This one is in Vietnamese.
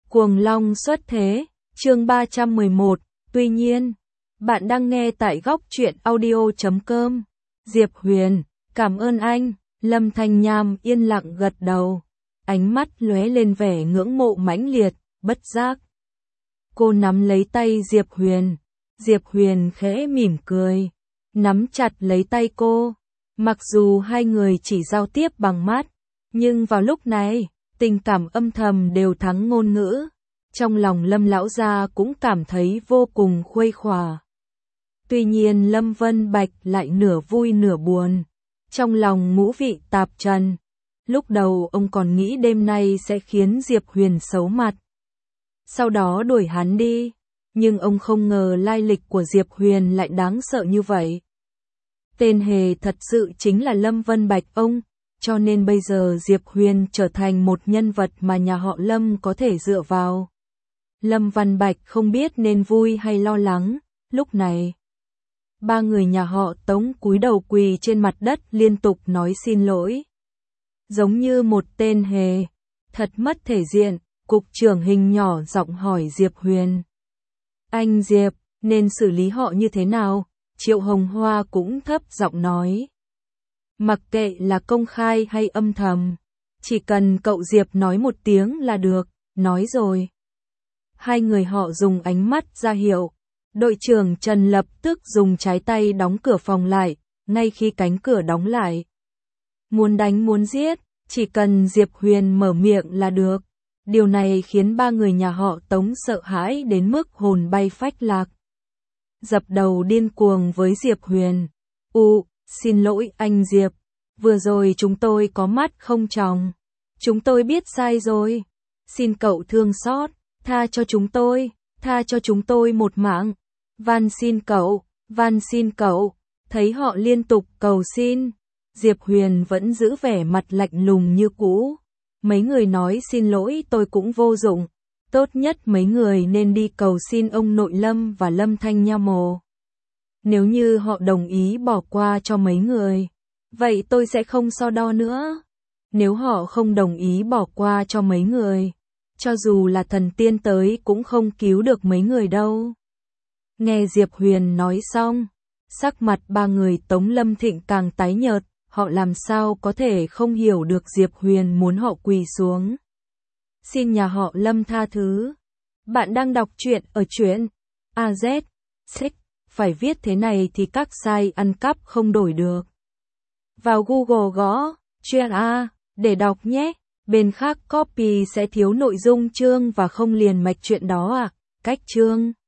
Cuồng Long xuất thế, chương 311, tuy nhiên, bạn đang nghe tại góc truyện audio.com. Diệp Huyền, cảm ơn anh, Lâm Thanh Nham yên lặng gật đầu, ánh mắt lóe lên vẻ ngưỡng mộ mãnh liệt, bất giác. Cô nắm lấy tay Diệp Huyền khẽ mỉm cười, nắm chặt lấy tay cô, mặc dù hai người chỉ giao tiếp bằng mắt, nhưng vào lúc này, tình cảm âm thầm đều thắng ngôn ngữ. Trong lòng Lâm lão gia cũng cảm thấy vô cùng khuây khỏa. Tuy nhiên Lâm Vân Bạch lại nửa vui nửa buồn, trong lòng ngũ vị tạp trần. Lúc đầu ông còn nghĩ đêm nay sẽ khiến Diệp Huyền xấu mặt, sau đó đuổi hắn đi, nhưng ông không ngờ lai lịch của Diệp Huyền lại đáng sợ như vậy. Tên hề thật sự chính là Lâm Vân Bạch ông, cho nên bây giờ Diệp Huyền trở thành một nhân vật mà nhà họ Lâm có thể dựa vào. Lâm Vân Bạch không biết nên vui hay lo lắng, lúc này. Ba người nhà họ Tống cúi đầu quỳ trên mặt đất liên tục nói xin lỗi. Giống như một tên hề, thật mất thể diện, cục trưởng Hình nhỏ giọng hỏi Diệp Huyền. Anh Diệp, nên xử lý họ như thế nào? Triệu Hồng Hoa cũng thấp giọng nói. Mặc kệ là công khai hay âm thầm, chỉ cần cậu Diệp nói một tiếng là được, nói rồi. Hai người họ dùng ánh mắt ra hiệu. Đội trưởng Trần lập tức dùng trái tay đóng cửa phòng lại, ngay khi cánh cửa đóng lại. Muốn đánh muốn giết, chỉ cần Diệp Huyền mở miệng là được. Điều này khiến ba người nhà họ Tống sợ hãi đến mức hồn bay phách lạc. Dập đầu điên cuồng với Diệp Huyền. Xin lỗi anh Diệp, vừa rồi chúng tôi có mắt không tròng. Chúng tôi biết sai rồi. Xin cậu thương xót, tha cho chúng tôi một mạng. Van xin cậu, thấy họ liên tục cầu xin. Diệp Huyền vẫn giữ vẻ mặt lạnh lùng như cũ. Mấy người nói xin lỗi tôi cũng vô dụng. Tốt nhất mấy người nên đi cầu xin ông nội Lâm và Lâm Thanh Nham. Nếu như họ đồng ý bỏ qua cho mấy người, vậy tôi sẽ không so đo nữa. Nếu họ không đồng ý bỏ qua cho mấy người, cho dù là thần tiên tới cũng không cứu được mấy người đâu. Nghe Diệp Huyền nói xong, sắc mặt ba người Tống Lâm Thịnh càng tái nhợt, họ làm sao có thể không hiểu được Diệp Huyền muốn họ quỳ xuống. Xin nhà họ Lâm tha thứ. Bạn đang đọc truyện ở truyện AZ. Phải viết thế này thì các site ăn cắp không đổi được. Vào Google gõ truyện A để đọc nhé. Bên khác copy sẽ thiếu nội dung chương và không liền mạch truyện đó à. Cách chương